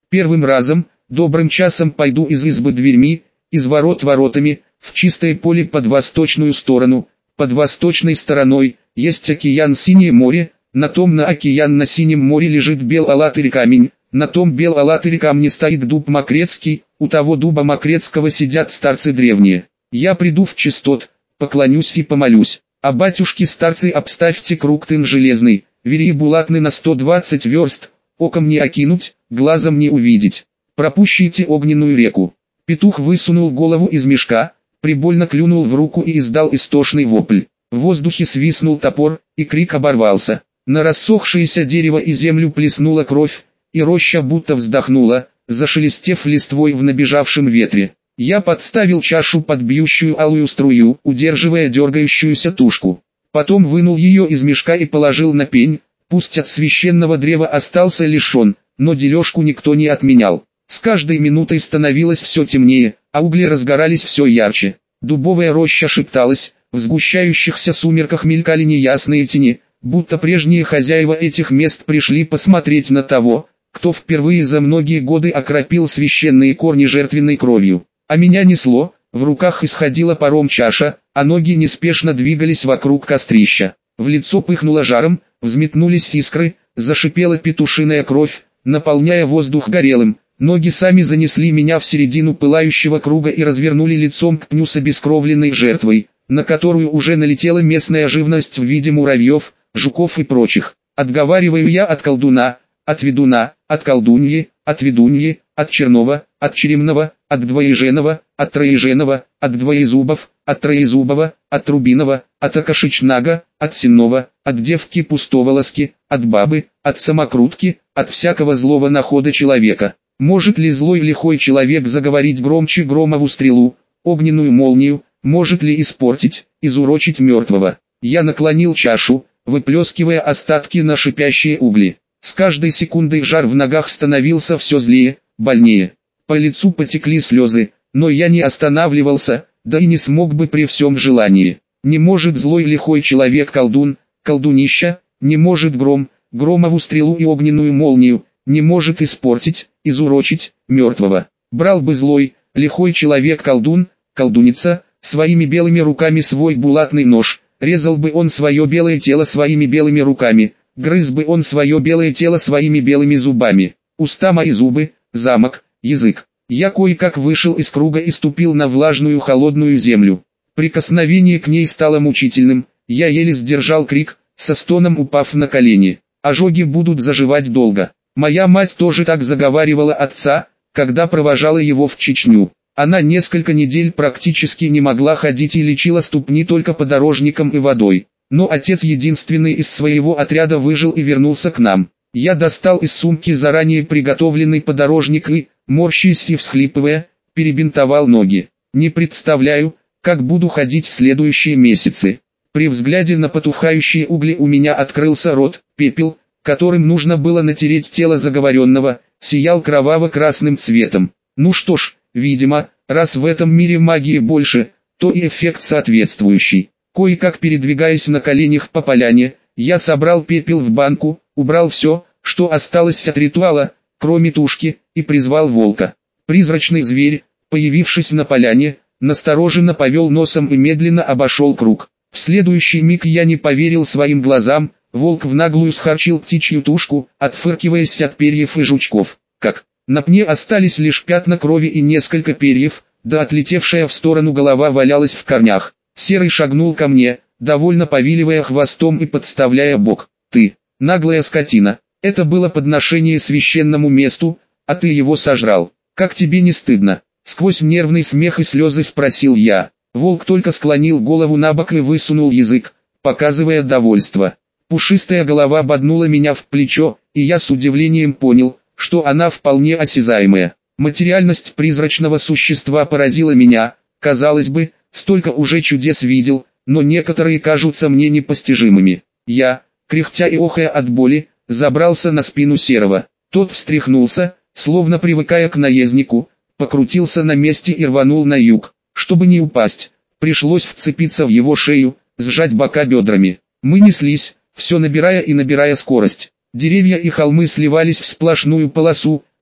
Первым разом, добрым часом пойду из избы дверьми, из ворот воротами, в чистое поле под восточную сторону. Под восточной стороной есть океан, синее море, на том на океан на синем море лежит бел-алатырь камень, на том бел-алатырь камне стоит дуб мокрецкий, у того дуба мокрецкого сидят старцы древние. Я приду в чистот, поклонюсь и помолюсь. А батюшки старцы, обставьте круг тын железный, вери булатный на 120 верст, оком не окинуть, глазом не увидеть. Пропущите огненную реку. Петух высунул голову из мешка, прибольно клюнул в руку и издал истошный вопль. В воздухе свистнул топор, и крик оборвался. На рассохшееся дерево и землю плеснула кровь, и роща будто вздохнула, зашелестев листвой в набежавшем ветре. Я подставил чашу под бьющую алую струю, удерживая дергающуюся тушку. Потом вынул ее из мешка и положил на пень, пусть от священного древа остался лишен, но дележку никто не отменял. С каждой минутой становилось все темнее, а угли разгорались все ярче. Дубовая роща шепталась, в сгущающихся сумерках мелькали неясные тени, будто прежние хозяева этих мест пришли посмотреть на того, кто впервые за многие годы окропил священные корни жертвенной кровью. А меня несло, в руках исходила паром чаша, а ноги неспешно двигались вокруг кострища. В лицо пыхнуло жаром, взметнулись искры, зашипела петушиная кровь, наполняя воздух горелым. Ноги сами занесли меня в середину пылающего круга и развернули лицом к пню с обескровленной жертвой, на которую уже налетела местная живность в виде муравьев, жуков и прочих. Отговариваю я от колдуна, от ведуна, от колдуньи, от ведуньи, от черного, от черемного, от двоеженого, от троеженого, от двоезубов, от троезубого, от рубиного, от окошечнага, от сенного, от девки пустоволоски, от бабы, от самокрутки, от всякого злого находа человека. Может ли злой лихой человек заговорить громче громову стрелу, огненную молнию, может ли испортить, изурочить мертвого? Я наклонил чашу, выплескивая остатки на шипящие угли. С каждой секундой жар в ногах становился все злее, больнее. По лицу потекли слезы, но я не останавливался, да и не смог бы при всем желании. Не может злой лихой человек колдун, колдунища, не может громову стрелу и огненную молнию, не может испортить, изурочить, мертвого. Брал бы злой, лихой человек колдун, колдуница, своими белыми руками свой булатный нож, резал бы он свое белое тело своими белыми руками, грыз бы он свое белое тело своими белыми зубами. Уста мои зубы, замок, язык. Я кое-как вышел из круга и ступил на влажную холодную землю. Прикосновение к ней стало мучительным, я еле сдержал крик, со стоном упав на колени. Ожоги будут заживать долго. Моя мать тоже так заговаривала отца, когда провожала его в Чечню. Она несколько недель практически не могла ходить и лечила ступни только подорожником и водой. Но отец единственный из своего отряда выжил и вернулся к нам. Я достал из сумки заранее приготовленный подорожник и, морщась и всхлипывая, перебинтовал ноги. Не представляю, как буду ходить в следующие месяцы. При взгляде на потухающие угли у меня открылся рот, пепел, которым нужно было натереть тело заговоренного, сиял кроваво-красным цветом. Ну что ж, видимо, раз в этом мире магии больше, то и эффект соответствующий. Кое-как передвигаясь на коленях по поляне, я собрал пепел в банку, убрал все, что осталось от ритуала, кроме тушки, и призвал волка. Призрачный зверь, появившись на поляне, настороженно повел носом и медленно обошел круг. В следующий миг я не поверил своим глазам, волк в наглую схарчил птичью тушку, отфыркиваясь от перьев и жучков. Как? На пне остались лишь пятна крови и несколько перьев, да отлетевшая в сторону голова валялась в корнях. Серый шагнул ко мне, довольно повиливая хвостом и подставляя бок. «Ты, наглая скотина, это было подношение священному месту, а ты его сожрал. Как тебе не стыдно?» Сквозь нервный смех и слезы спросил я. Волк только склонил голову набок и высунул язык, показывая довольство. Пушистая голова боднула меня в плечо, и я с удивлением понял, что она вполне осязаемая. Материальность призрачного существа поразила меня, казалось бы, столько уже чудес видел, но некоторые кажутся мне непостижимыми. Я, кряхтя и охая от боли, забрался на спину Серого. Тот встряхнулся, словно привыкая к наезднику, покрутился на месте и рванул на юг. Чтобы не упасть, пришлось вцепиться в его шею, сжать бока бедрами. Мы неслись, все набирая и набирая скорость. Деревья и холмы сливались в сплошную полосу,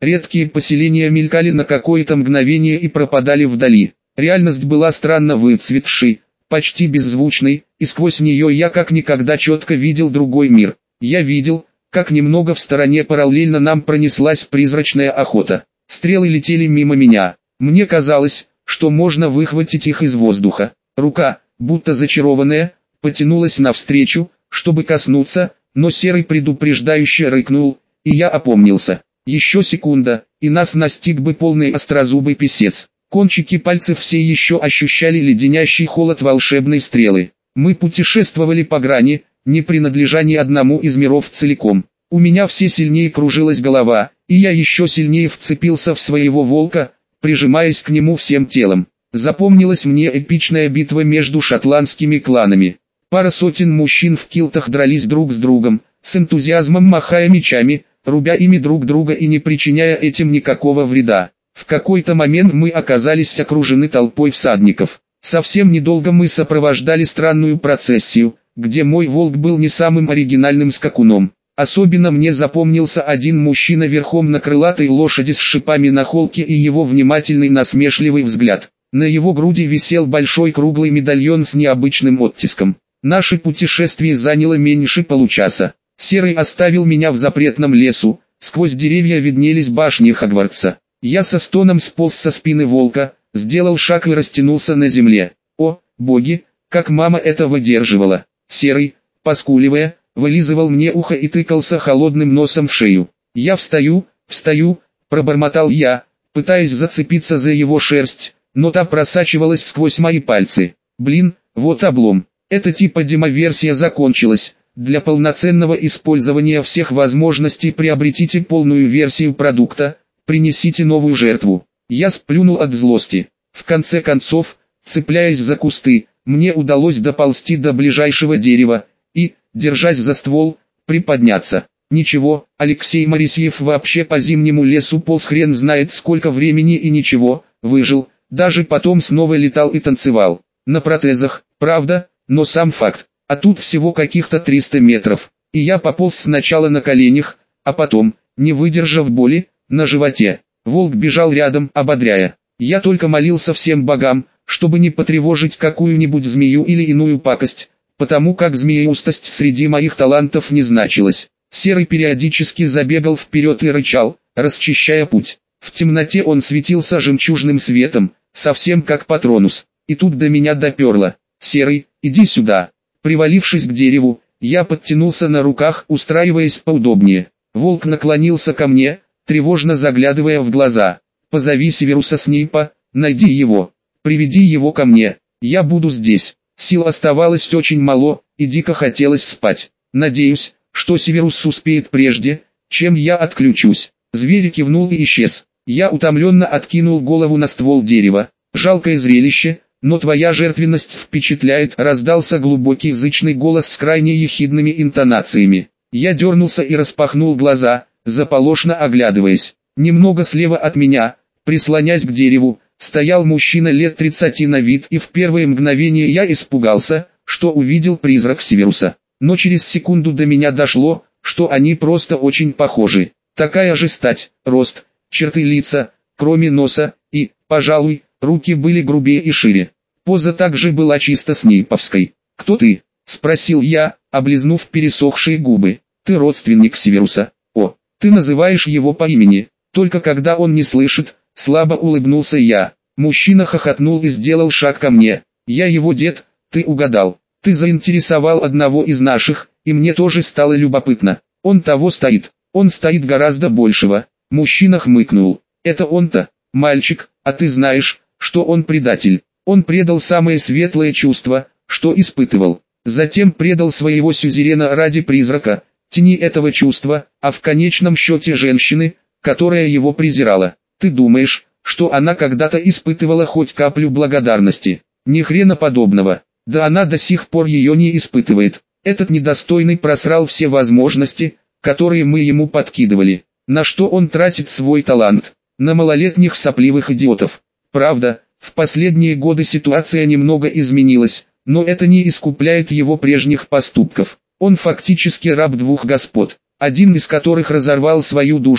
Редкие поселения мелькали на какое-то мгновение и пропадали вдали. Реальность была странно выцветшей, почти беззвучной, и сквозь нее я как никогда четко видел другой мир. Я видел, как немного в стороне параллельно нам пронеслась призрачная охота. Стрелы летели мимо меня. Мне казалось, что можно выхватить их из воздуха. Рука, будто зачарованная, потянулась навстречу, чтобы коснуться, но Серый предупреждающе рыкнул, и я опомнился. Еще секунда, и нас настиг бы полный острозубый писец. Кончики пальцев все еще ощущали леденящий холод волшебной стрелы. Мы путешествовали по грани, не принадлежа ни одному из миров целиком. У меня все сильнее кружилась голова, и я еще сильнее вцепился в своего волка, прижимаясь к нему всем телом. Запомнилась мне эпичная битва между шотландскими кланами. Пара сотен мужчин в килтах дрались друг с другом, с энтузиазмом махая мечами, рубя ими друг друга и не причиняя этим никакого вреда. В какой-то момент мы оказались окружены толпой всадников. Совсем недолго мы сопровождали странную процессию, где мой волк был не самым оригинальным скакуном. Особенно мне запомнился один мужчина верхом на крылатой лошади с шипами на холке и его внимательный насмешливый взгляд. На его груди висел большой круглый медальон с необычным оттиском. Наше путешествие заняло меньше получаса. Серый оставил меня в запретном лесу, сквозь деревья виднелись башни Хогвартса. Я со стоном сполз со спины волка, сделал шаг и растянулся на земле. О, боги, как мама это выдерживала. Серый, поскуливая, вылизывал мне ухо и тыкался холодным носом в шею. Я встаю, пробормотал я, пытаясь зацепиться за его шерсть, но та просачивалась сквозь мои пальцы. Блин, вот облом. Эта типа демоверсия закончилась. Для полноценного использования всех возможностей приобретите полную версию продукта, принесите новую жертву. Я сплюнул от злости. В конце концов, цепляясь за кусты, мне удалось доползти до ближайшего дерева и, держась за ствол, приподняться. Ничего, Алексей Морисьев вообще по зимнему лесу полз хрен знает сколько времени и ничего, выжил, даже потом снова летал и танцевал. На протезах, правда, но сам факт. А тут всего каких-то 300 метров, и я пополз сначала на коленях, а потом, не выдержав боли, на животе. Волк бежал рядом, ободряя. Я только молился всем богам, чтобы не потревожить какую-нибудь змею или иную пакость, потому как змееустость среди моих талантов не значилась. Серый периодически забегал вперед и рычал, расчищая путь. В темноте он светился жемчужным светом, совсем как Патронус. И тут до меня доперло. «Серый, иди сюда». Привалившись к дереву, я подтянулся на руках, устраиваясь поудобнее. Волк наклонился ко мне, тревожно заглядывая в глаза. «Позови Северуса Снейпа, найди его, приведи его ко мне, я буду здесь». Сил оставалось очень мало, и дико хотелось спать. Надеюсь, что Северус успеет прежде, чем я отключусь. Зверь кивнул и исчез. Я утомленно откинул голову на ствол дерева. Жалкое зрелище, но твоя жертвенность впечатляет, раздался глубокий зычный голос с крайне ехидными интонациями. Я дернулся и распахнул глаза, заполошно оглядываясь. Немного слева от меня, прислонясь к дереву, стоял мужчина лет 30 на вид, и в первое мгновение я испугался, что увидел призрак Северуса. Но через секунду до меня дошло, что они просто очень похожи. Такая же стать, рост, черты лица, кроме носа, и, пожалуй, руки были грубее и шире. Поза также была чисто снейповской. «Кто ты?» — спросил я, облизнув пересохшие губы. «Ты родственник Северуса. О, ты называешь его по имени, только когда он не слышит», — слабо улыбнулся я. Мужчина хохотнул и сделал шаг ко мне. «Я его дед, ты угадал. Ты заинтересовал одного из наших, и мне тоже стало любопытно. Он того стоит, он стоит гораздо большего». Мужчина хмыкнул. «Это он-то, мальчик, а ты знаешь, что он предатель. Он предал самое светлое чувство, что испытывал. Затем предал своего сюзерена ради призрака, тени этого чувства, а в конечном счете женщины, которая его презирала. Ты думаешь, что она когда-то испытывала хоть каплю благодарности? Ни хрена подобного. Да она до сих пор ее не испытывает. Этот недостойный просрал все возможности, которые мы ему подкидывали. На что он тратит свой талант? На малолетних сопливых идиотов. Правда, в последние годы ситуация немного изменилась, но это не искупляет его прежних поступков. Он фактически раб двух господ, один из которых разорвал свою душу,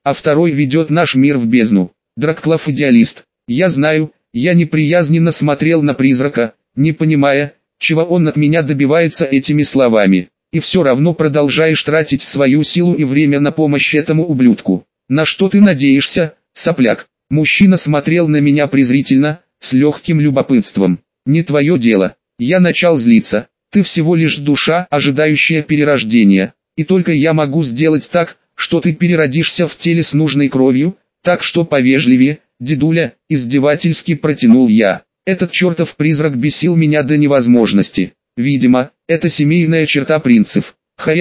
а второй ведет наш мир в бездну. Дракклав идеалист. Я знаю, я неприязненно смотрел на призрака, не понимая, чего он от меня добивается этими словами. И все равно продолжаешь тратить свою силу и время на помощь этому ублюдку. На что ты надеешься, сопляк? Мужчина смотрел на меня презрительно, с легким любопытством. Не твое дело. Я начал злиться. Ты всего лишь душа, ожидающая перерождения. И только я могу сделать так, что ты переродишься в теле с нужной кровью, так что повежливее, дедуля, издевательски протянул я. Этот чертов призрак бесил меня до невозможности. Видимо, это семейная черта принцев.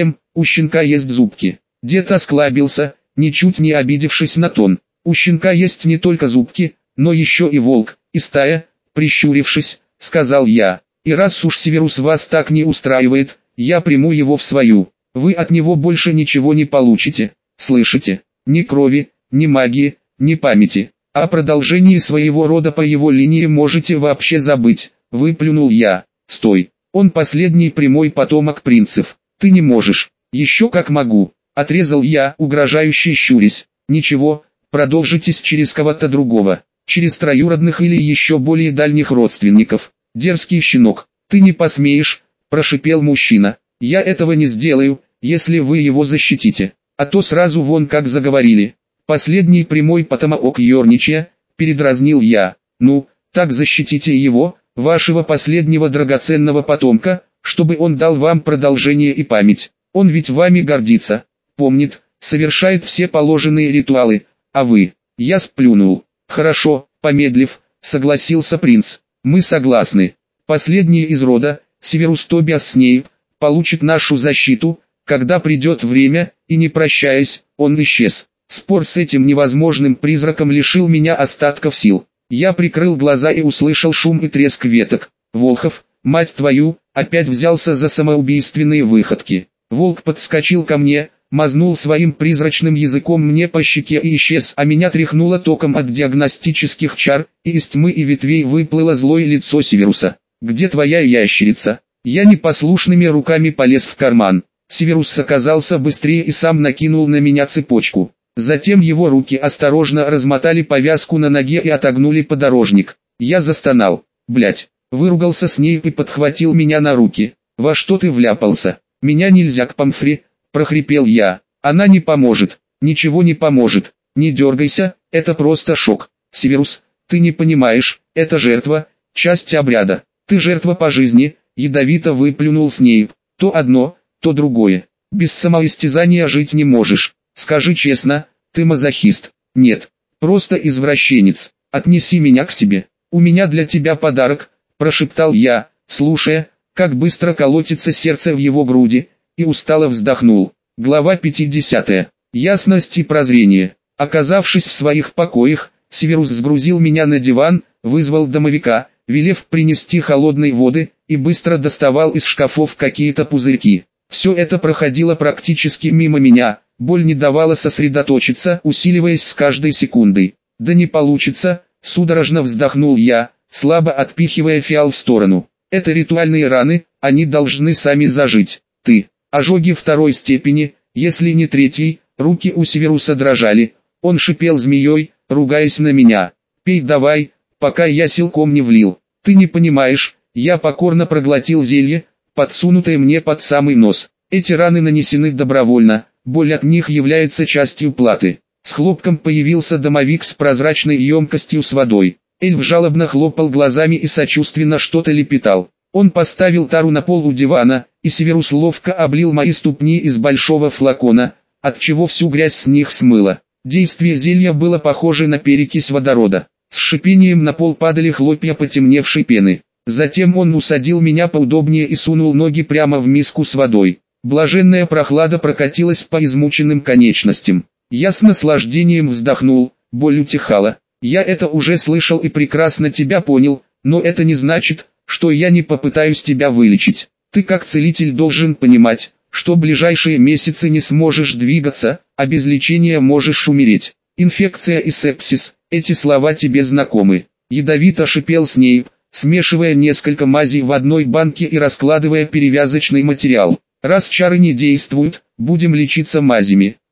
У щенка есть зубки. Дед осклабился, ничуть не обидевшись на тон. У щенка есть не только зубки, но еще и волк, и стая, прищурившись, сказал я. И раз уж Северус вас так не устраивает, я приму его в свою. Вы от него больше ничего не получите, слышите? Ни крови, ни магии, ни памяти. О продолжении своего рода по его линии можете вообще забыть, выплюнул я. Стой, он последний прямой потомок принцев. Ты не можешь. Еще как могу, отрезал я, угрожающе щурясь. Ничего, продолжитесь через кого-то другого, через троюродных или еще более дальних родственников. Дерзкий щенок, ты не посмеешь, прошипел мужчина. Я этого не сделаю, если вы его защитите. А то сразу вон как заговорили. Последний прямой потомок Йорничия, передразнил я. Ну, так защитите его, вашего последнего драгоценного потомка, чтобы он дал вам продолжение и память. Он ведь вами гордится, помнит, совершает все положенные ритуалы, а вы... Я сплюнул. Хорошо, помедлив, согласился принц. Мы согласны. Последний из рода, Северус Тобиас Снейп, получит нашу защиту, когда придет время, и не прощаясь, он исчез. Спор с этим невозможным призраком лишил меня остатков сил. Я прикрыл глаза и услышал шум и треск веток. Волхов, мать твою, опять взялся за самоубийственные выходки. Волк подскочил ко мне, мазнул своим призрачным языком мне по щеке и исчез, а меня тряхнуло током от диагностических чар, и из тьмы и ветвей выплыло злое лицо Северуса. «Где твоя ящерица?» Я непослушными руками полез в карман. Северус оказался быстрее и сам накинул на меня цепочку. Затем его руки осторожно размотали повязку на ноге и отогнули подорожник. Я застонал. Блять, выругался с ней и подхватил меня на руки. «Во что ты вляпался? Меня нельзя к Помфри», прохрипел я. «Она не поможет, ничего не поможет, не дергайся, это просто шок. Северус, ты не понимаешь, это жертва, часть обряда. Ты жертва по жизни», ядовито выплюнул Снейп. «То одно, то другое. Без самоистязания жить не можешь. Скажи честно, ты мазохист?» «Нет, просто извращенец. Отнеси меня к себе. У меня для тебя подарок», прошептал я, слушая, как быстро колотится сердце в его груди, и устало вздохнул. Глава 50. Ясность и прозрение. Оказавшись в своих покоях, Северус сгрузил меня на диван, вызвал домовика, велев принести холодной воды, и быстро доставал из шкафов какие-то пузырьки. Все это проходило практически мимо меня, боль не давала сосредоточиться, усиливаясь с каждой секундой. «Да не получится», судорожно вздохнул я, слабо отпихивая фиал в сторону. «Это ритуальные раны, они должны сами зажить. Ты, ожоги второй степени, если не третьей». Руки у Северуса дрожали, он шипел змеей, ругаясь на меня. «Пей давай, пока я силком не влил. Ты не понимаешь». Я покорно проглотил зелье, подсунутое мне под самый нос. Эти раны нанесены добровольно, боль от них является частью платы. С хлопком появился домовик с прозрачной емкостью с водой. Эльф жалобно хлопал глазами и сочувственно что-то лепетал. Он поставил тару на пол у дивана, и Северус ловко облил мои ступни из большого флакона, отчего всю грязь с них смыло. Действие зелья было похоже на перекись водорода. С шипением на пол падали хлопья потемневшей пены. Затем он усадил меня поудобнее и сунул ноги прямо в миску с водой. Блаженная прохлада прокатилась по измученным конечностям. Я с наслаждением вздохнул, боль утихала. Я это уже слышал и прекрасно тебя понял, но это не значит, что я не попытаюсь тебя вылечить. Ты как целитель должен понимать, что ближайшие месяцы не сможешь двигаться, а без лечения можешь умереть. Инфекция и сепсис, эти слова тебе знакомы. Ядовито шипел Снейп, смешивая несколько мазей в одной банке и раскладывая перевязочный материал. Раз чары не действуют, будем лечиться мазями.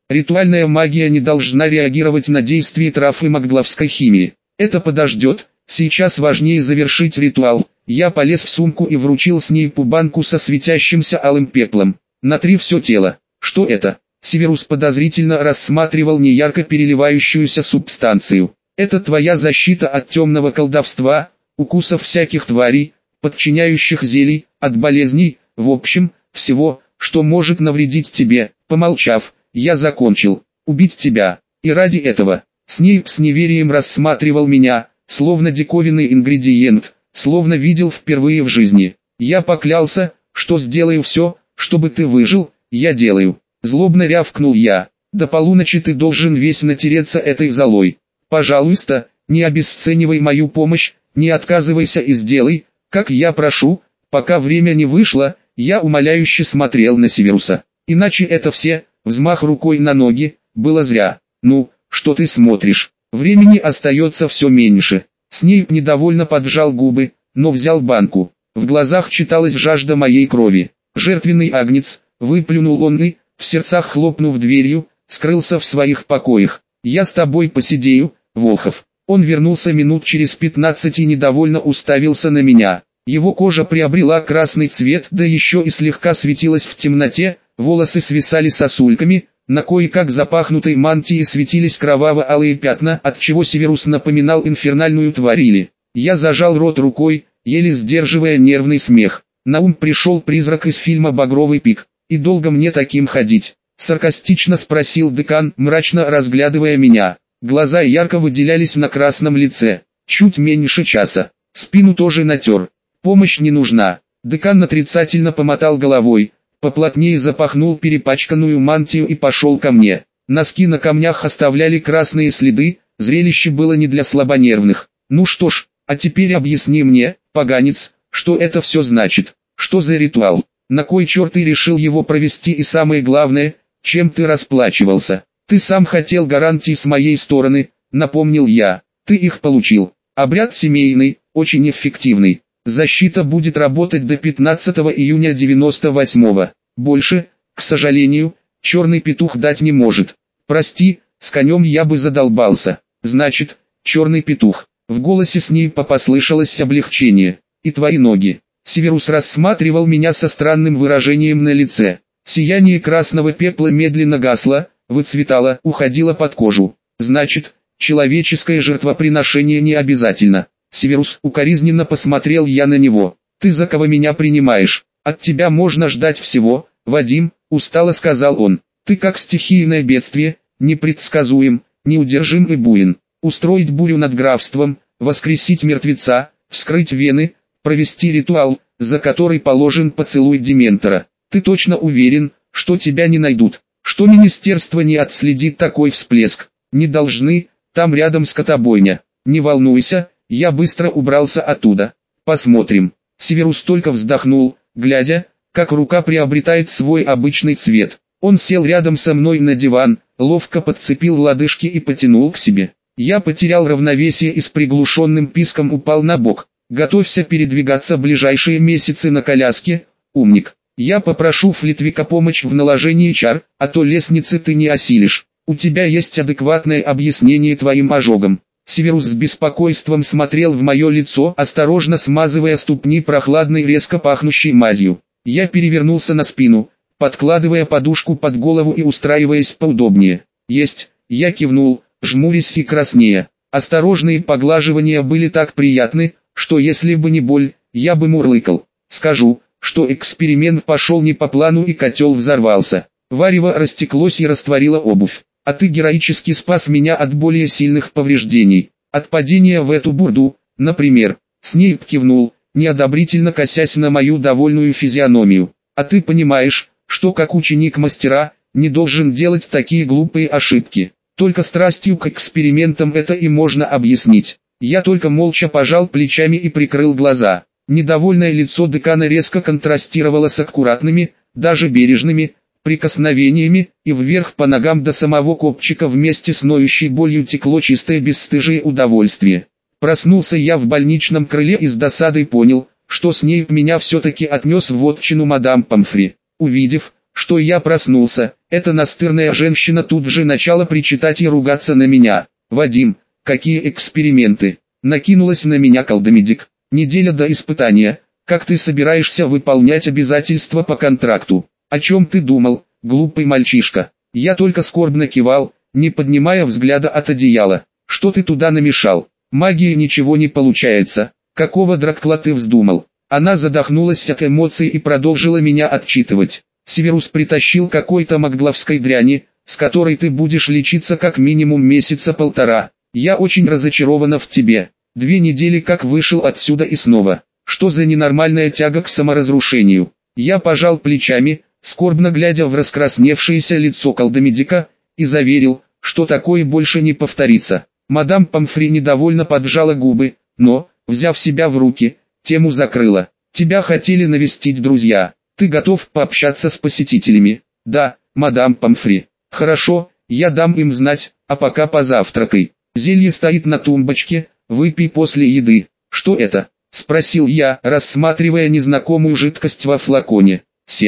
Ритуальная магия не должна реагировать на действие трав и магловской химии. Это подождет, сейчас важнее завершить ритуал. Я полез в сумку и вручил Снейпу банку со светящимся алым пеплом. Натри все тело. Что это? Северус подозрительно рассматривал неярко переливающуюся субстанцию. Это твоя защита от темного колдовства, укусов всяких тварей, подчиняющих зелий, от болезней, в общем, всего, что может навредить тебе. Помолчав, я закончил. Убить тебя. И ради этого. Снейп с неверием рассматривал меня, словно диковинный ингредиент, словно видел впервые в жизни. Я поклялся, что сделаю все, чтобы ты выжил, я делаю. Злобно рявкнул я. До полуночи ты должен весь натереться этой золой. Пожалуйста, не обесценивай мою помощь, не отказывайся и сделай, как я прошу. Пока время не вышло, я умоляюще смотрел на Северуса. Иначе это все, взмах рукой на ноги, было зря. Ну, что ты смотришь? Времени остается все меньше. Снейп недовольно поджал губы, но взял банку. В глазах читалась жажда моей крови. Жертвенный агнец, выплюнул он и, в сердцах хлопнув дверью, скрылся в своих покоях. Я с тобой посидею, Волхов. Он вернулся минут через 15 и недовольно уставился на меня. Его кожа приобрела красный цвет, да еще и слегка светилась в темноте, волосы свисали сосульками, на кое-как запахнутой мантии светились кроваво-алые пятна, отчего Северус напоминал инфернальную тварь. Я зажал рот рукой, еле сдерживая нервный смех. На ум пришел призрак из фильма «Багровый пик». «И долго мне таким ходить?» — саркастично спросил декан, мрачно разглядывая меня. Глаза ярко выделялись на красном лице. «Чуть меньше часа. Спину тоже натер. Помощь не нужна». Декан отрицательно помотал головой, поплотнее запахнул перепачканную мантию и пошел ко мне. Носки на камнях оставляли красные следы, зрелище было не для слабонервных. «Ну что ж, а теперь объясни мне, поганец, что это все значит? Что за ритуал? На кой черт ты решил его провести и самое главное, чем ты расплачивался? Ты сам хотел гарантий с моей стороны», — напомнил я. «Ты их получил. Обряд семейный, очень эффективный. Защита будет работать до 15 июня 98-го. Больше, к сожалению, черный петух дать не может. Прости, с конем я бы задолбался. Значит, черный петух». В голосе Снейпа послышалось облегчение. «И твои ноги». Северус рассматривал меня со странным выражением на лице. Сияние красного пепла медленно гасло, выцветало, уходило под кожу. «Значит, человеческое жертвоприношение не обязательно». Северус укоризненно посмотрел я на него. «Ты за кого меня принимаешь? От тебя можно ждать всего, Вадим», — устало сказал он. «Ты как стихийное бедствие, непредсказуем, неудержим и буин. Устроить бурю над графством, воскресить мертвеца, вскрыть вены, провести ритуал, за который положен поцелуй Дементора. Ты точно уверен, что тебя не найдут, что министерство не отследит такой всплеск? Не должны, там рядом скотобойня. Не волнуйся, я быстро убрался оттуда. Посмотрим». Северус только вздохнул, глядя, как рука приобретает свой обычный цвет. Он сел рядом со мной на диван, ловко подцепил лодыжки и потянул к себе. Я потерял равновесие и с приглушенным писком упал на бок. «Готовься передвигаться ближайшие месяцы на коляске, умник. Я попрошу Флитвика помочь в наложении чар, а то лестницы ты не осилишь. У тебя есть адекватное объяснение твоим ожогам». Северус с беспокойством смотрел в мое лицо, осторожно смазывая ступни прохладной резко пахнущей мазью. Я перевернулся на спину, подкладывая подушку под голову и устраиваясь поудобнее. «Есть», я кивнул, жмурясь и краснея. Осторожные поглаживания были так приятны, что если бы не боль, я бы мурлыкал. Скажу, что эксперимент пошел не по плану и котел взорвался. Варево растеклось и растворило обувь. А ты героически спас меня от более сильных повреждений. От падения в эту бурду, например. Снейп кивнул, неодобрительно косясь на мою довольную физиономию. А ты понимаешь, что как ученик мастера, не должен делать такие глупые ошибки. Только страстью к экспериментам это и можно объяснить. Я только молча пожал плечами и прикрыл глаза. Недовольное лицо декана резко контрастировало с аккуратными, даже бережными, прикосновениями, и вверх по ногам до самого копчика вместе с ноющей болью текло чистое бесстыжее удовольствие. Проснулся я в больничном крыле и с досадой понял, что Снейп меня все-таки отнес в вотчину мадам Помфри. Увидев, что я проснулся, Эта настырная женщина тут же начала причитать и ругаться на меня. «Вадим, какие эксперименты?» Накинулась на меня колдомедик. «Неделя до испытания. Как ты собираешься выполнять обязательства по контракту? О чем ты думал, глупый мальчишка?» Я только скорбно кивал, не поднимая взгляда от одеяла. «Что ты туда намешал? Магии ничего не получается. Какого дракла ты вздумал?» Она задохнулась от эмоций и продолжила меня отчитывать. «Северус притащил какой-то магловской дряни, с которой ты будешь лечиться как минимум месяца полтора. Я очень разочарована в тебе. 2 недели как вышел отсюда и снова. Что за ненормальная тяга к саморазрушению?» Я пожал плечами, скорбно глядя в раскрасневшееся лицо колдомедика, и заверил, что такое больше не повторится. Мадам Помфри недовольно поджала губы, но, взяв себя в руки, тему закрыла. «Тебя хотели навестить друзья. Ты готов пообщаться с посетителями?» «Да, мадам Помфри». «Хорошо, я дам им знать, а пока позавтракай. Зелье стоит на тумбочке, выпей после еды». «Что это?» — спросил я, рассматривая незнакомую жидкость во флаконе.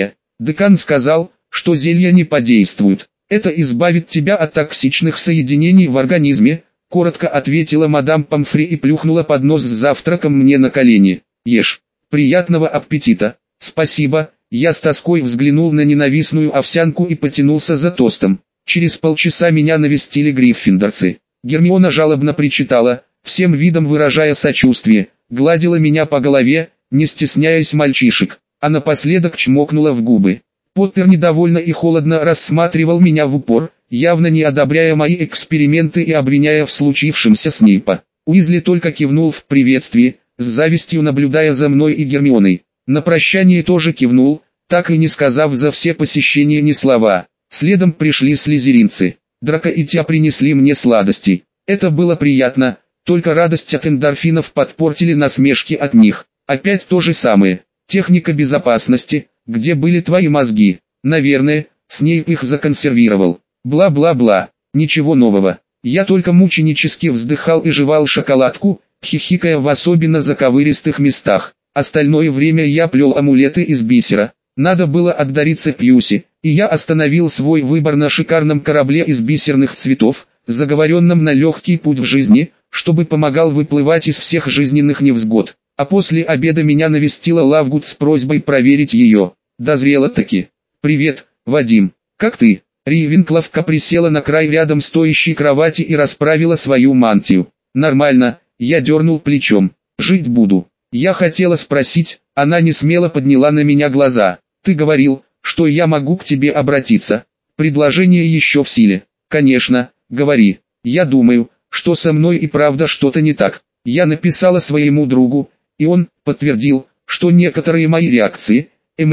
Декан сказал, что зелья не подействуют. «Это избавит тебя от токсичных соединений в организме», — коротко ответила мадам Помфри и плюхнула поднос с завтраком мне на колени. «Ешь. Приятного аппетита». «Спасибо». Я с тоской взглянул на ненавистную овсянку и потянулся за тостом. Через полчаса меня навестили гриффиндорцы. Гермиона жалобно причитала, всем видом выражая сочувствие, гладила меня по голове, не стесняясь мальчишек, а напоследок чмокнула в губы. Поттер недовольно и холодно рассматривал меня в упор, явно не одобряя мои эксперименты и обвиняя в случившемся Снейпа. Уизли только кивнул в приветствии, с завистью наблюдая за мной и Гермионой. На прощание тоже кивнул, так и не сказав за все посещения ни слова. Следом пришли слизеринцы. Драко и Тя принесли мне сладостей. Это было приятно, только радость от эндорфинов подпортили насмешки от них. Опять то же самое. Техника безопасности, где были твои мозги? Наверное, Снейп их законсервировал. Бла-бла-бла, ничего нового. Я только мученически вздыхал и жевал шоколадку, хихикая в особенно заковыристых местах. Остальное время я плел амулеты из бисера. Надо было отдариться Пьюси, и я остановил свой выбор на шикарном корабле из бисерных цветов, заговоренном на легкий путь в жизни, чтобы помогал выплывать из всех жизненных невзгод. А после обеда меня навестила Лавгуд с просьбой проверить ее. Дозрела-таки. «Привет, Вадим, как ты?» Ривенкловка присела на край рядом стоящей кровати и расправила свою мантию. «Нормально», я дернул плечом. «Жить буду». Я хотела спросить, она не смело подняла на меня глаза. «Ты говорил, что я могу к тебе обратиться. Предложение еще в силе». «Конечно, говори. Я думаю, что со мной и правда что-то не так». Я написала своему другу, и он подтвердил, что некоторые мои реакции,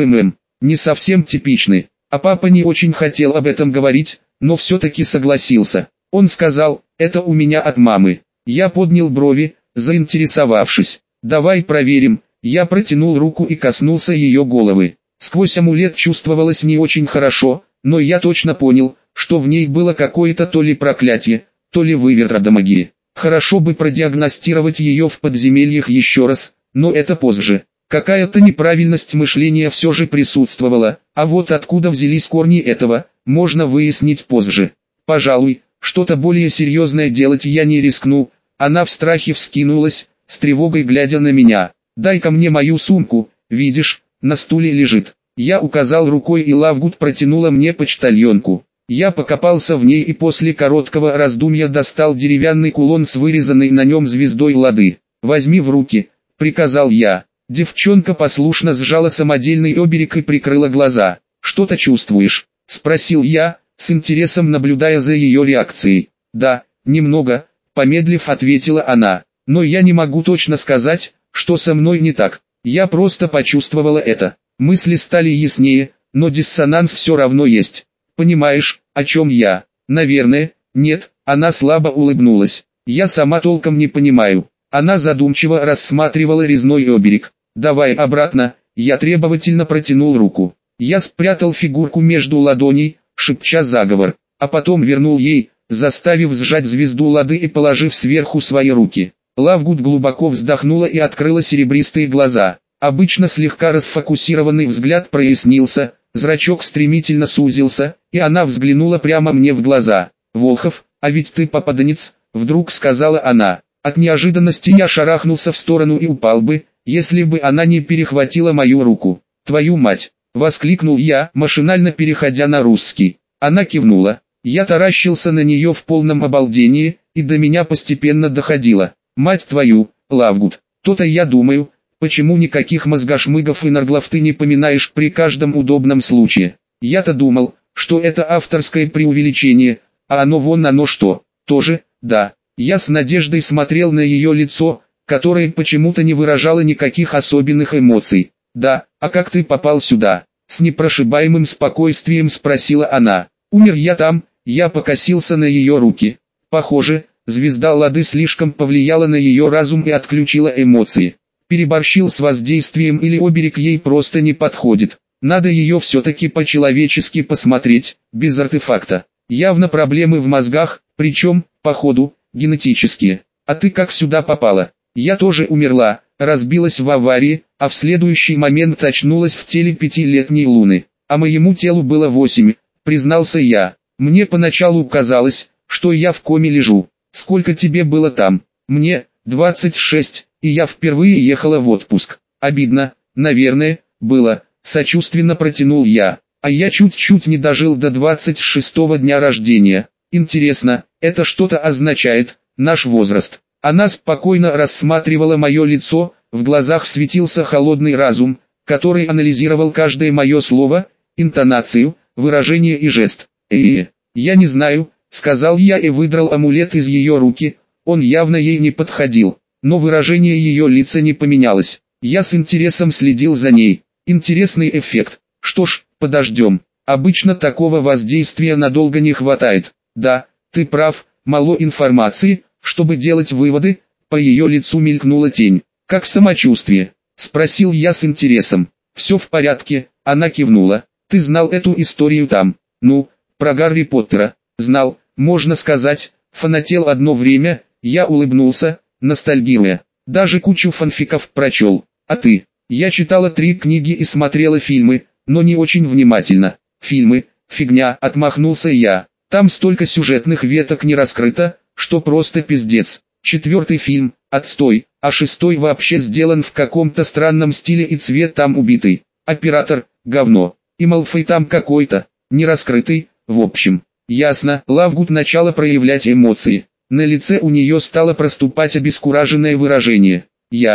не совсем типичны. А папа не очень хотел об этом говорить, но все-таки согласился. Он сказал, это у меня от мамы. Я поднял брови, заинтересовавшись. «Давай проверим». Я протянул руку и коснулся ее головы. Сквозь амулет чувствовалось не очень хорошо, но я точно понял, что в ней было какое-то то ли проклятие, то ли выверт до магии. Хорошо бы продиагностировать ее в подземельях еще раз, но это позже. Какая-то неправильность мышления все же присутствовала, а вот откуда взялись корни этого, можно выяснить позже. Пожалуй, что-то более серьезное делать я не рискну. Она в страхе вскинулась, с тревогой глядя на меня. «Дай-ка мне мою сумку, видишь, на стуле лежит». Я указал рукой, и Лавгуд протянула мне почтальонку. Я покопался в ней и после короткого раздумья достал деревянный кулон с вырезанной на нем звездой лады. «Возьми в руки», — приказал я. Девчонка послушно сжала самодельный оберег и прикрыла глаза. «Что-то чувствуешь?» — спросил я, с интересом наблюдая за ее реакцией. «Да, немного», — помедлив ответила она. «Но я не могу точно сказать, что со мной не так. Я просто почувствовала это». Мысли стали яснее, но диссонанс все равно есть. «Понимаешь, о чем я?» «Наверное, нет», — она слабо улыбнулась. «Я сама толком не понимаю». Она задумчиво рассматривала резной оберег. «Давай обратно», — я требовательно протянул руку. Я спрятал фигурку между ладоней, шепча заговор, а потом вернул ей, заставив сжать звезду лады и положив сверху свои руки. Лавгуд глубоко вздохнула и открыла серебристые глаза. Обычно слегка расфокусированный взгляд прояснился, Зрачок стремительно сузился, и она взглянула прямо мне в глаза. «Волхов, а ведь ты попаданец», — вдруг сказала она. От неожиданности я шарахнулся в сторону и упал бы, если бы она не перехватила мою руку. «Твою мать!» — воскликнул я, машинально переходя на русский. Она кивнула. Я таращился на нее в полном обалдении, и до меня постепенно доходило. «Мать твою, Лавгуд, то-то я думаю, почему никаких мозгошмыгов и нарглов ты не поминаешь при каждом удобном случае? Я-то думал, что это авторское преувеличение, а оно что, тоже, да». Я с надеждой смотрел на ее лицо, которое почему-то не выражало никаких особенных эмоций. «Да, а как ты попал сюда?» С непрошибаемым спокойствием спросила она. «Умер я там», я покосился на ее руки. Похоже, звезда Лады слишком повлияла на ее разум и отключила эмоции. Переборщил с воздействием или оберег ей просто не подходит. Надо ее все-таки по-человечески посмотреть, без артефакта. Явно проблемы в мозгах, причем, походу, генетические. А ты как сюда попала? Я тоже умерла, разбилась в аварии, а в следующий момент очнулась в теле 5-летней Луны. А моему телу было 8, признался я. Мне поначалу казалось, что я в коме лежу. Сколько тебе было там? Мне 26, и я впервые ехала в отпуск. Обидно, наверное, было, сочувственно протянул я. А я чуть-чуть не дожил до 26-го дня рождения. Интересно, это что-то означает, наш возраст? Она спокойно рассматривала мое лицо, в глазах светился холодный разум, который анализировал каждое мое слово, интонацию, выражение и жест. Я не знаю», — сказал я и выдрал амулет из ее руки, он явно ей не подходил, но выражение ее лица не поменялось. Я с интересом следил за ней. Интересный эффект. Что ж, подождем. Обычно такого воздействия надолго не хватает. Да, ты прав, мало информации, чтобы делать выводы. По ее лицу мелькнула тень. «Как самочувствие?» — спросил я с интересом. «Все в порядке», — она кивнула. «Ты знал эту историю там?» «Ну, про Гарри Поттера. Знал, можно сказать, фанател одно время», — я улыбнулся, ностальгируя. «Даже кучу фанфиков прочел. А ты?» «Я читала 3 книги и смотрела фильмы, но не очень внимательно». «Фильмы, фигня», — отмахнулся я. «Там столько сюжетных веток не раскрыто, что просто пиздец. 4-й фильм — отстой, а 6-й вообще сделан в каком-то странном стиле и цвет там убитый. Оператор — говно. И Малфой там какой-то, не раскрытый, в общем». «Ясно». Лавгуд начала проявлять эмоции. На лице у нее стало проступать обескураженное выражение.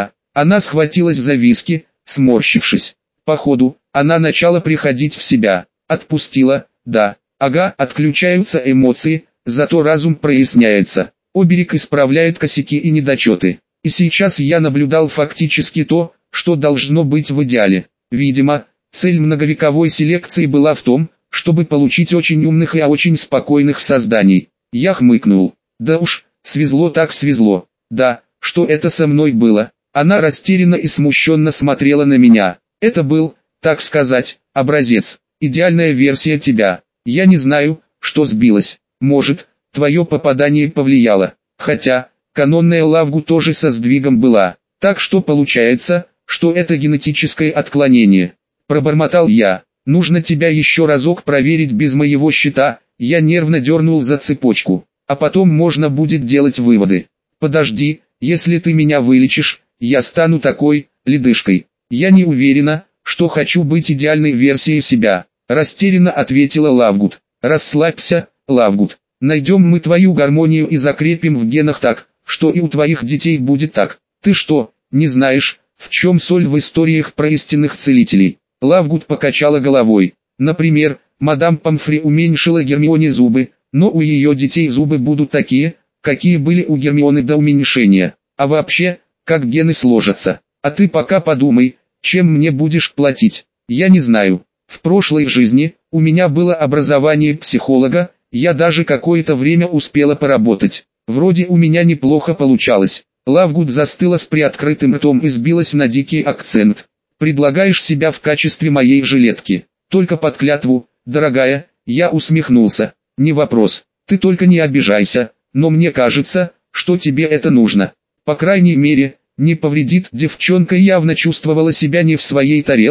Она схватилась за виски, сморщившись. Походу, она начала приходить в себя. Отпустила, да. Ага, отключаются эмоции, зато разум проясняется. Оберег исправляет косяки и недочеты. И сейчас я наблюдал фактически то, что должно быть в идеале. Видимо, цель многовековой селекции была в том, чтобы получить очень умных и очень спокойных созданий. Я хмыкнул. Да уж, свезло так свезло. Да, что это со мной было? Она растерянно и смущенно смотрела на меня. Это был, так сказать, образец, идеальная версия тебя. Я не знаю, что сбилось. Может, твое попадание повлияло. Хотя, канонная Лавгу тоже со сдвигом была. Так что получается, что это генетическое отклонение. Пробормотал я. Нужно тебя еще разок проверить без моего счета. Я нервно дернул за цепочку. А потом можно будет делать выводы. Подожди, если ты меня вылечишь, я стану такой, ледышкой. Я не уверена, что хочу быть идеальной версией себя. Растерянно ответила Лавгуд. Расслабься, Лавгуд. Найдем мы твою гармонию и закрепим в генах так, что и у твоих детей будет так. Ты что, не знаешь, в чем соль в историях про истинных целителей? Лавгуд покачала головой. Например, мадам Помфри уменьшила Гермионе зубы, но у ее детей зубы будут такие, какие были у Гермионы до уменьшения. А вообще, как гены сложатся. А ты пока подумай, чем мне будешь платить. Я не знаю. В прошлой жизни у меня было образование психолога, я даже какое-то время успела поработать. Вроде у меня неплохо получалось. Лавгуд застыла с приоткрытым ртом и сбилась на дикий акцент. Предлагаешь себя в качестве моей жилетки? Только под клятву, дорогая, я усмехнулся. Не вопрос, ты только не обижайся, но мне кажется, что тебе это нужно. По крайней мере, не повредит. Девчонка явно чувствовала себя не в своей тарелке,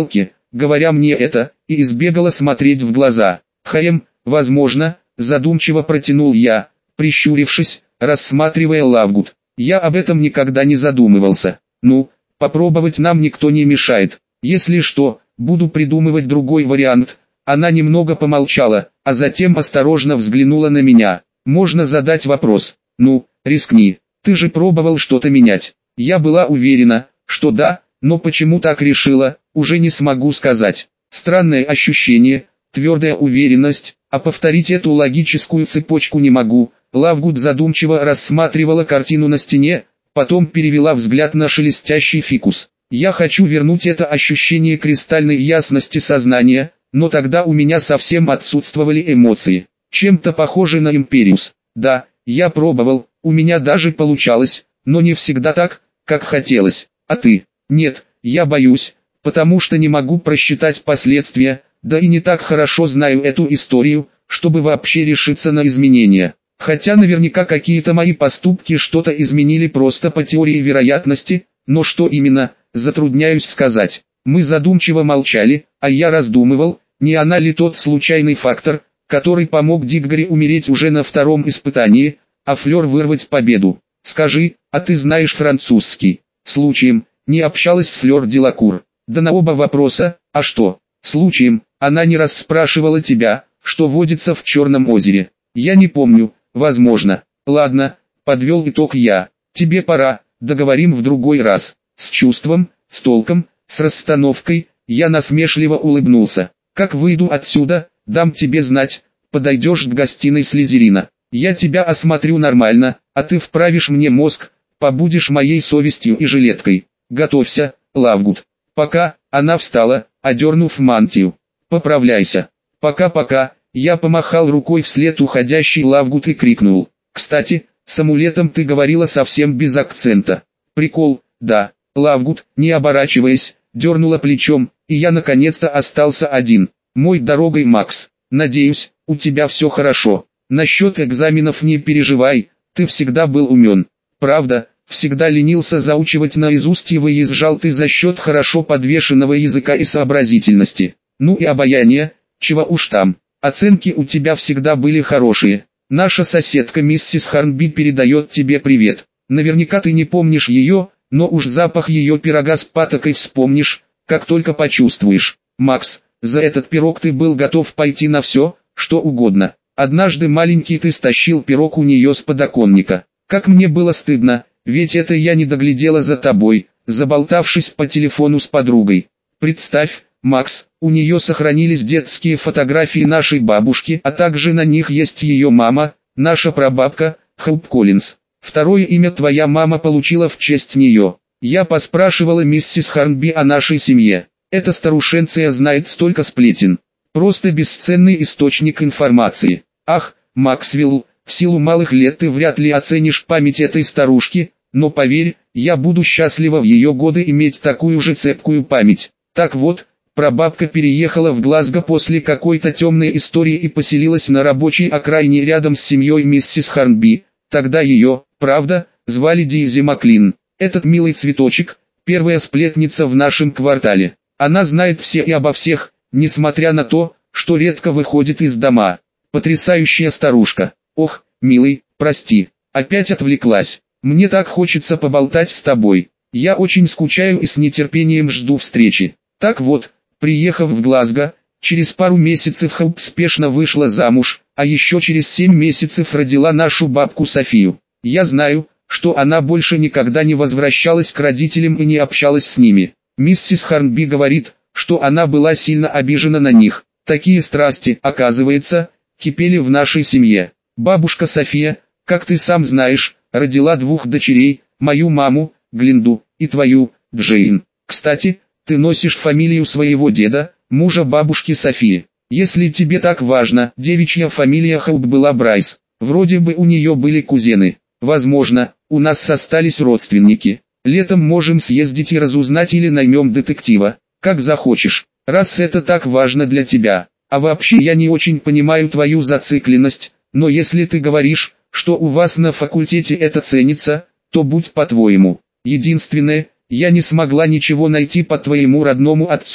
говоря мне это, и избегала смотреть в глаза. Возможно, задумчиво протянул я, прищурившись, рассматривая Лавгуд. Я об этом никогда не задумывался. Ну, попробовать нам никто не мешает. Если что, буду придумывать другой вариант. Она немного помолчала, а затем осторожно взглянула на меня. Можно задать вопрос. Ну, рискни. Ты же пробовал что-то менять. Я была уверена, что да, но почему так решила, уже не смогу сказать. Странное ощущение, твердая уверенность, а повторить эту логическую цепочку не могу. Лавгуд задумчиво рассматривала картину на стене, потом перевела взгляд на шелестящий фикус. Я хочу вернуть это ощущение кристальной ясности сознания, но тогда у меня совсем отсутствовали эмоции. Чем-то похоже на Империус. Да, я пробовал, у меня даже получалось, но не всегда так, как хотелось. А ты? Нет, я боюсь, потому что не могу просчитать последствия, да и не так хорошо знаю эту историю, чтобы вообще решиться на изменения. Хотя наверняка какие-то мои поступки что-то изменили просто по теории вероятности, но что именно, затрудняюсь сказать. Мы задумчиво молчали, а я раздумывал, не она ли тот случайный фактор, который помог Диггори умереть уже на втором испытании, а Флёр вырвать победу. Скажи, а ты знаешь французский? Случаем, не общалась с Флёр Делакур? Да на оба вопроса, а что? Случаем, она не раз спрашивала тебя, что водится в Черном озере. Я не помню, возможно. Ладно, подвел итог я. Тебе пора, договорим в другой раз. С чувством, с толком, с расстановкой, я насмешливо улыбнулся. Как выйду отсюда, дам тебе знать, подойдешь к гостиной Слизерина. Я тебя осмотрю нормально, а ты вправишь мне мозг, побудешь моей совестью и жилеткой. Готовься, Лавгуд. Пока, она встала, одернув мантию. Поправляйся. Пока-пока, я помахал рукой вслед уходящей Лавгуд и крикнул. Кстати, с амулетом ты говорила совсем без акцента. Прикол, да. Лавгуд, не оборачиваясь, дернула плечом, и я наконец-то остался один. Мой дорогой Макс, надеюсь, у тебя все хорошо. Насчет экзаменов не переживай, ты всегда был умен. Правда, всегда ленился заучивать наизусть и выезжал ты за счет хорошо подвешенного языка и сообразительности. Ну и обаяние, чего уж там. Оценки у тебя всегда были хорошие. Наша соседка миссис Харнби передает тебе привет. Наверняка ты не помнишь ее, но уж запах ее пирога с патокой вспомнишь, как только почувствуешь. Макс, за этот пирог ты был готов пойти на все, что угодно. Однажды маленький ты стащил пирог у нее с подоконника. Как мне было стыдно, ведь это я не доглядела за тобой, заболтавшись по телефону с подругой. Представь, Макс, у нее сохранились детские фотографии нашей бабушки, а также на них есть ее мама, наша прабабка, Хоуп Коллинз. Второе имя твоя мама получила в честь нее. Я поспрашивала миссис Харнби о нашей семье. Эта старушенция знает столько сплетен. Просто бесценный источник информации. Ах, Максвелл, в силу малых лет ты вряд ли оценишь память этой старушки, но поверь, я буду счастлива в ее годы иметь такую же цепкую память. Так вот, прабабка переехала в Глазго после какой-то темной истории и поселилась на рабочей окраине рядом с семьей миссис Харнби. Тогда ее, правда, звали Дейзи Маклин. Этот милый цветочек, первая сплетница в нашем квартале. Она знает все и обо всех, несмотря на то, что редко выходит из дома. Потрясающая старушка. Ох, милый, прости, опять отвлеклась. Мне так хочется поболтать с тобой. Я очень скучаю и с нетерпением жду встречи. Так вот, приехав в Глазго, через пару месяцев Хоуп спешно вышла замуж, а еще через 7 месяцев родила нашу бабку Софию. Я знаю, что она больше никогда не возвращалась к родителям и не общалась с ними. Миссис Харнби говорит, что она была сильно обижена на них. Такие страсти, оказывается, кипели в нашей семье. Бабушка София, как ты сам знаешь, родила 2 дочерей, мою маму, Глинду, и твою, Джейн. Кстати, ты носишь фамилию своего деда, мужа бабушки Софии. Если тебе так важно, девичья фамилия Хоуп была Брайс. Вроде бы у нее были кузены. Возможно, у нас остались родственники. Летом можем съездить и разузнать или наймем детектива, как захочешь, раз это так важно для тебя. А вообще я не очень понимаю твою зацикленность, но если ты говоришь, что у вас на факультете это ценится, то будь по-твоему. Единственное, я не смогла ничего найти по твоему родному отцу.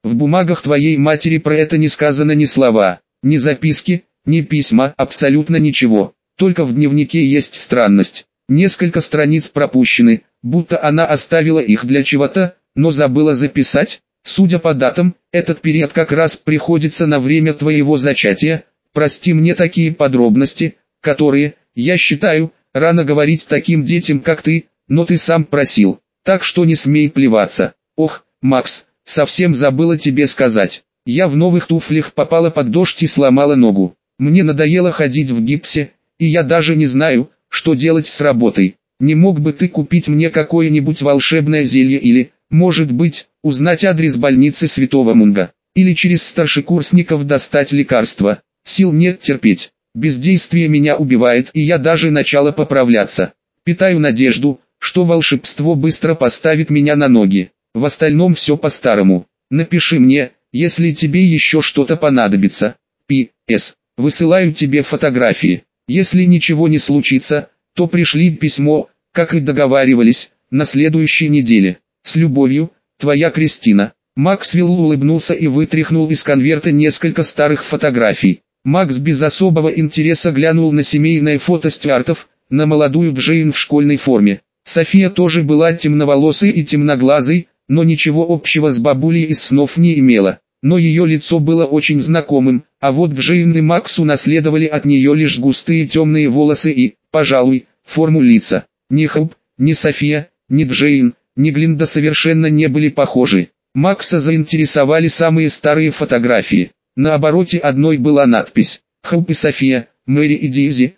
В бумагах твоей матери про это не сказано ни слова, ни записки, ни письма, абсолютно ничего. Только в дневнике есть странность. Несколько страниц пропущены, будто она оставила их для чего-то, но забыла записать. Судя по датам, этот период как раз приходится на время твоего зачатия. Прости мне такие подробности, которые, я считаю, рано говорить таким детям, как ты, но ты сам просил. Так что не смей плеваться. Ох, Макс, совсем забыла тебе сказать. Я в новых туфлях попала под дождь и сломала ногу. Мне надоело ходить в гипсе, и я даже не знаю, что делать с работой. Не мог бы ты купить мне какое-нибудь волшебное зелье или, может быть, узнать адрес больницы Святого Мунга? Или через старшекурсников достать лекарства? Сил нет терпеть. Бездействие меня убивает, и я даже начала поправляться. Питаю надежду, что волшебство быстро поставит меня на ноги. В остальном все по-старому. Напиши мне, если тебе еще что-то понадобится. П.С. Высылаю тебе фотографии. Если ничего не случится, то пришли письмо, как и договаривались, на следующей неделе. С любовью, твоя Кристина. Максвелл улыбнулся и вытряхнул из конверта несколько старых фотографий. Макс без особого интереса глянул на семейное фото Стюартов, на молодую Джейн в школьной форме. София тоже была темноволосой и темноглазой, но ничего общего с бабулей из снов не имела. Но ее лицо было очень знакомым, а вот Джейн и Макс унаследовали от нее лишь густые темные волосы и, пожалуй, форму лица. Ни Хоуп, ни София, ни Джейн, ни Глинда совершенно не были похожи. Макса заинтересовали самые старые фотографии. На обороте одной была надпись «Хоуп и София, Мэри и Дейзи,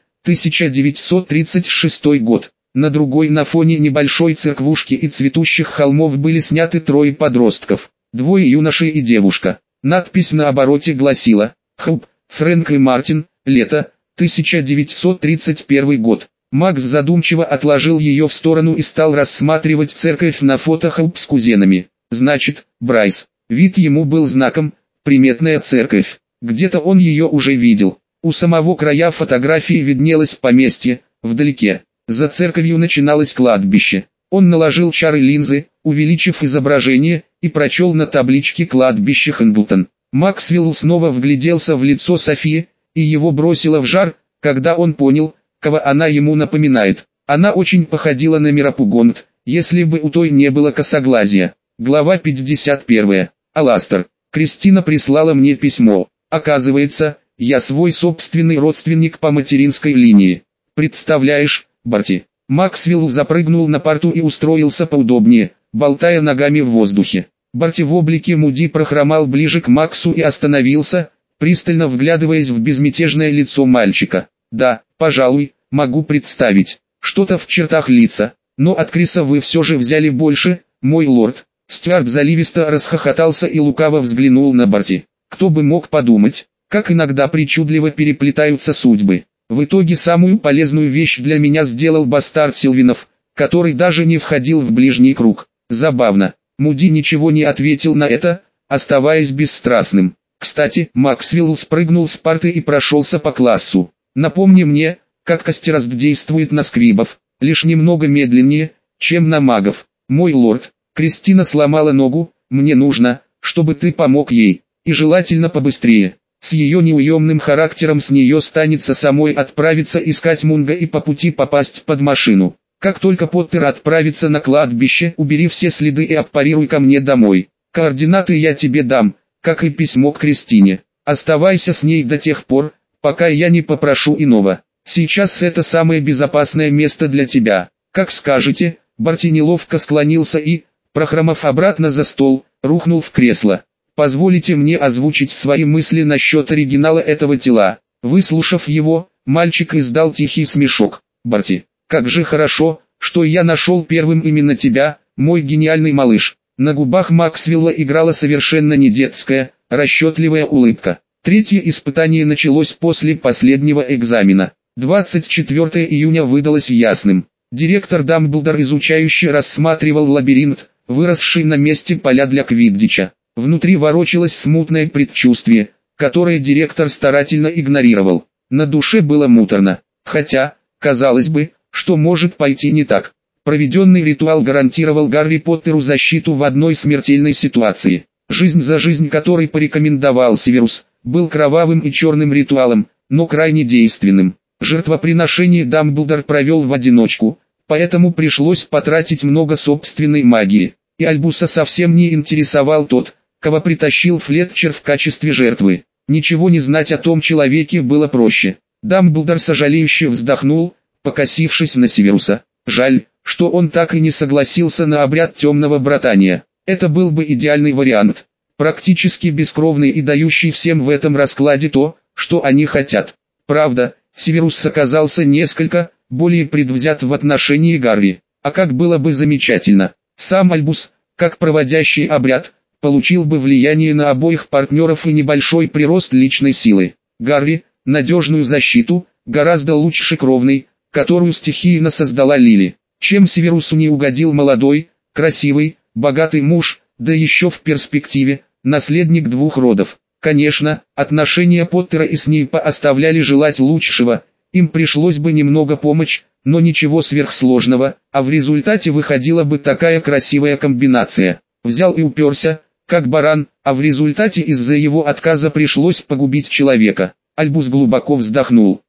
1936 год». На другой на фоне небольшой церквушки и цветущих холмов были сняты трое подростков. Двое юношей и девушка. Надпись на обороте гласила «Хоуп, Фрэнк и Мартин, лето, 1931 год». Макс задумчиво отложил ее в сторону и стал рассматривать церковь на фото Хоуп с кузенами. Значит, Брайс. Вид ему был знаком, приметная церковь. Где-то он ее уже видел. У самого края фотографии виднелось поместье, вдалеке. За церковью начиналось кладбище. Он наложил чары линзы, увеличив изображение, и прочел на табличке «Кладбище Хэндлтон». Максвелл снова вгляделся в лицо Софии, и его бросило в жар, когда он понял, кого она ему напоминает. Она очень походила на Мирапугонт, если бы у той не было косоглазия. Глава 51. Аластер. Кристина прислала мне письмо. Оказывается, я свой собственный родственник по материнской линии. Представляешь, Барти? Максвелл запрыгнул на парту и устроился поудобнее, болтая ногами в воздухе. Барти в облике Муди прохромал ближе к Максу и остановился, пристально вглядываясь в безмятежное лицо мальчика. Да, пожалуй, могу представить. Что-то в чертах лица. Но от Криса вы все же взяли больше, мой лорд. Стюарт заливисто расхохотался и лукаво взглянул на Барти. Кто бы мог подумать, как иногда причудливо переплетаются судьбы. В итоге самую полезную вещь для меня сделал бастард Сильвинов, который даже не входил в ближний круг. Забавно. Муди ничего не ответил на это, оставаясь бесстрастным. Кстати, Максвелл спрыгнул с парты и прошелся по классу. Напомни мне, как Кастераст действует на сквибов, лишь немного медленнее, чем на магов. Мой лорд, Кристина сломала ногу, мне нужно, чтобы ты помог ей, и желательно побыстрее. С ее неуемным характером с нее станется самой отправиться искать Мунга и по пути попасть под машину. Как только Поттер отправится на кладбище, убери все следы и аппарируй ко мне домой. Координаты я тебе дам, как и письмо к Кристине. Оставайся с ней до тех пор, пока я не попрошу иного. Сейчас это самое безопасное место для тебя. Как скажете. Барти неловко склонился и, прохромав обратно за стол, рухнул в кресло. Позволите мне озвучить свои мысли насчет оригинала этого тела. Выслушав его, мальчик издал тихий смешок. Барти, как же хорошо, что я нашел первым именно тебя, мой гениальный малыш. На губах Максвелла играла совершенно не детская, расчетливая улыбка. Третье испытание началось после последнего экзамена. 24 июня выдалось ясным. Директор Дамблдор изучающе рассматривал лабиринт, выросший на месте поля для квиддича. Внутри ворочалось смутное предчувствие, которое директор старательно игнорировал. На душе было муторно. Хотя, казалось бы, что может пойти не так. Проведенный ритуал гарантировал Гарри Поттеру защиту в одной смертельной ситуации. Жизнь за жизнь, который порекомендовал Северус, был кровавым и черным ритуалом, но крайне действенным. Жертвоприношение Дамблдор провел в одиночку, поэтому пришлось потратить много собственной магии. И Альбуса совсем не интересовал тот, кого притащил Флетчер в качестве жертвы. Ничего не знать о том человеке было проще. Дамблдор сожалеюще вздохнул, покосившись на Северуса. Жаль, что он так и не согласился на обряд темного братания. Это был бы идеальный вариант. Практически бескровный и дающий всем в этом раскладе то, что они хотят. Правда, Северус оказался несколько более предвзят в отношении Гарри. А как было бы замечательно. Сам Альбус, как проводящий обряд, получил бы влияние на обоих партнеров и небольшой прирост личной силы. Гарри – надежную защиту, гораздо лучше кровной, которую стихийно создала Лили. Чем Северусу не угодил молодой, красивый, богатый муж, да еще в перспективе, наследник двух родов. Конечно, отношения Поттера и Снейпа оставляли желать лучшего, им пришлось бы немного помочь, но ничего сверхсложного, а в результате выходила бы такая красивая комбинация. Взял и уперся, как баран, а в результате из-за его отказа пришлось погубить человека. Альбус глубоко вздохнул.